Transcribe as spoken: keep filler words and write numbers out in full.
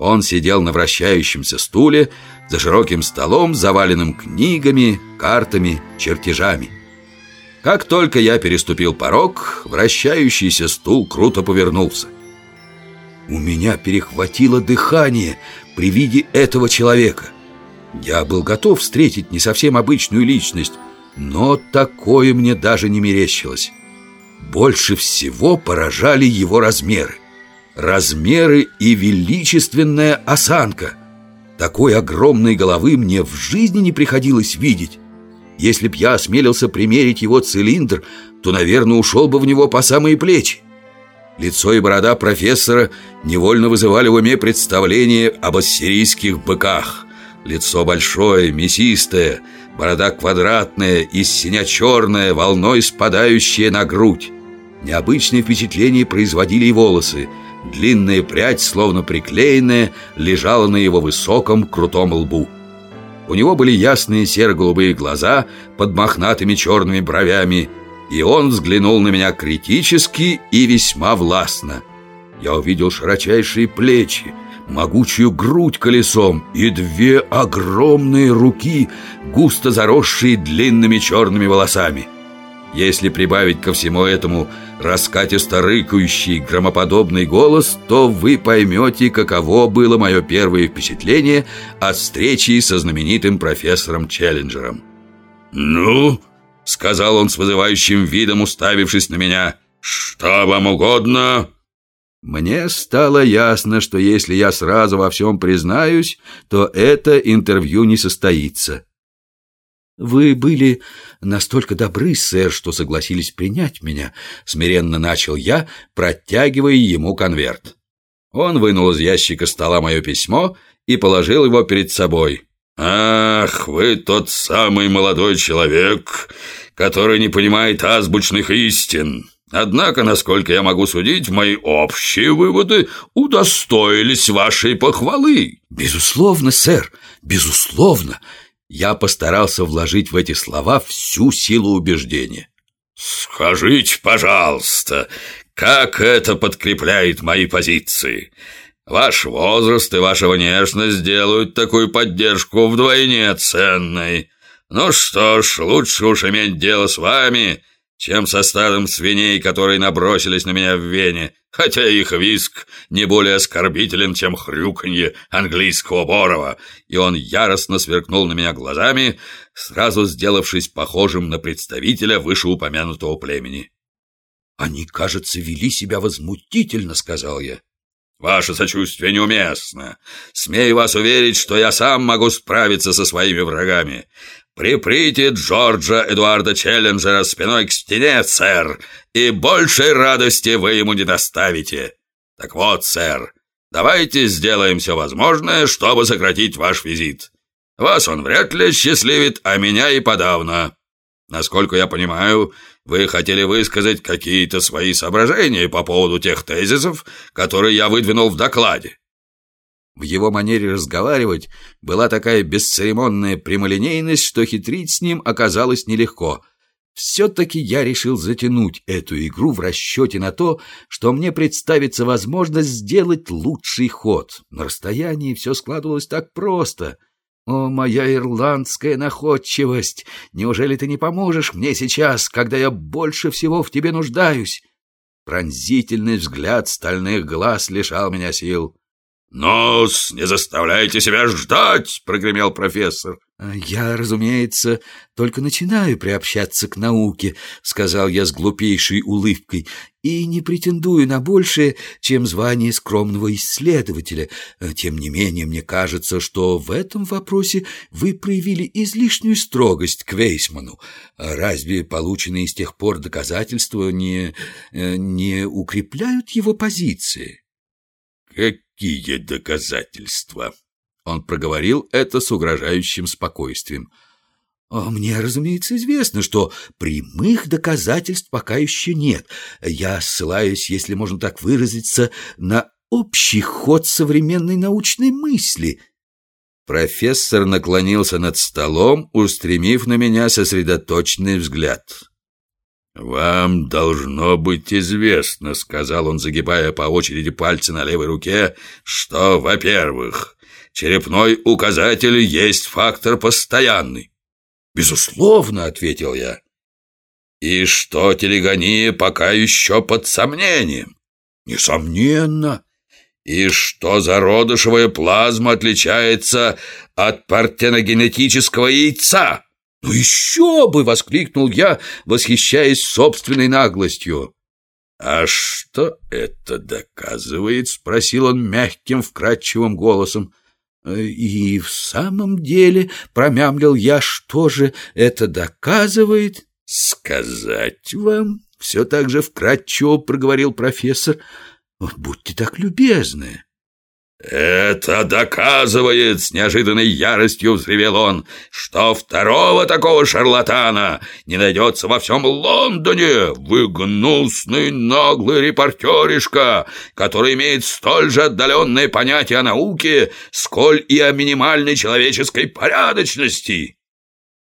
Он сидел на вращающемся стуле за широким столом, заваленным книгами, картами, чертежами. Как только я переступил порог, вращающийся стул круто повернулся. У меня перехватило дыхание при виде этого человека. Я был готов встретить не совсем обычную личность, но такое мне даже не мерещилось. Больше всего поражали его размеры. Размеры и величественная осанка. Такой огромной головы мне в жизни не приходилось видеть. Если б я осмелился примерить его цилиндр, то, наверное, ушел бы в него по самые плечи. Лицо и борода профессора невольно вызывали в уме представление об ассирийских быках. Лицо большое, мясистое, борода квадратная и сине-черная, волной спадающая на грудь. Необычное впечатление производили и волосы. Длинная прядь, словно приклеенная, лежала на его высоком крутом лбу. У него были ясные серо-голубые глаза под мохнатыми черными бровями, и он взглянул на меня критически и весьма властно. Я увидел широчайшие плечи, могучую грудь колесом и две огромные руки, густо заросшие длинными черными волосами. Если прибавить ко всему этому раскатисто рыкающий громоподобный голос, то вы поймете, каково было мое первое впечатление от встречи со знаменитым профессором Челленджером. «Ну?» — сказал он с вызывающим видом, уставившись на меня. «Что вам угодно?» Мне стало ясно, что если я сразу во всем признаюсь, то это интервью не состоится. «Вы были настолько добры, сэр, что согласились принять меня», — смиренно начал я, протягивая ему конверт. Он вынул из ящика стола мое письмо и положил его перед собой. «Ах, вы тот самый молодой человек, который не понимает азбучных истин. Однако, насколько я могу судить, мои общие выводы удостоились вашей похвалы». «Безусловно, сэр, безусловно». Я постарался вложить в эти слова всю силу убеждения. «Скажите, пожалуйста, как это подкрепляет мои позиции? Ваш возраст и ваша внешность делают такую поддержку вдвойне ценной. Ну что ж, лучше уж иметь дело с вами, чем со стадом свиней, которые набросились на меня в Вене, хотя их визг не более оскорбителен, чем хрюканье английского Борова». И он яростно сверкнул на меня глазами, сразу сделавшись похожим на представителя вышеупомянутого племени. «Они, кажется, вели себя возмутительно», — сказал я. «Ваше сочувствие неуместно. Смею вас уверить, что я сам могу справиться со своими врагами. Приприте Джорджа Эдуарда Челленджера спиной к стене, сэр, и большей радости вы ему не доставите. Так вот, сэр, давайте сделаем все возможное, чтобы сократить ваш визит. Вас он вряд ли счастливит, а меня и подавно. Насколько я понимаю, вы хотели высказать какие-то свои соображения по поводу тех тезисов, которые я выдвинул в докладе». В его манере разговаривать была такая бесцеремонная прямолинейность, что хитрить с ним оказалось нелегко. Все-таки я решил затянуть эту игру в расчете на то, что мне представится возможность сделать лучший ход. На расстоянии все складывалось так просто. «О, моя ирландская находчивость! Неужели ты не поможешь мне сейчас, когда я больше всего в тебе нуждаюсь?» Пронзительный взгляд стальных глаз лишал меня сил. «Ну-с, не заставляйте себя ждать!» — прогремел профессор. «Я, разумеется, только начинаю приобщаться к науке», — сказал я с глупейшей улыбкой, «и не претендую на большее, чем звание скромного исследователя. Тем не менее, мне кажется, что в этом вопросе вы проявили излишнюю строгость к Вейсману. Разве полученные с тех пор доказательства не, не укрепляют его позиции?» «Какие доказательства?» Он проговорил это с угрожающим спокойствием. «Мне, разумеется, известно, что прямых доказательств пока еще нет. Я ссылаюсь, если можно так выразиться, на общий ход современной научной мысли». Профессор наклонился над столом, устремив на меня сосредоточенный взгляд. «Вам должно быть известно, — сказал он, загибая по очереди пальцы на левой руке, — что, во-первых, черепной указатель есть фактор постоянный». «Безусловно, — ответил я». «И что телегония пока еще под сомнением». «Несомненно». «И что зародышевая плазма отличается от партеногенетического яйца». «Ну еще бы!» — воскликнул я, восхищаясь собственной наглостью. «А что это доказывает?» — спросил он мягким, вкрадчивым голосом. «И в самом деле, — промямлил я, — что же это доказывает?» «Сказать вам?» — все так же вкрадчиво проговорил профессор. «Будьте так любезны». «Это доказывает, — с неожиданной яростью взревел он, — что второго такого шарлатана не найдется во всем Лондоне. Вы гнусный наглый репортеришка, который имеет столь же отдаленное понятие о науке, сколь и о минимальной человеческой порядочности».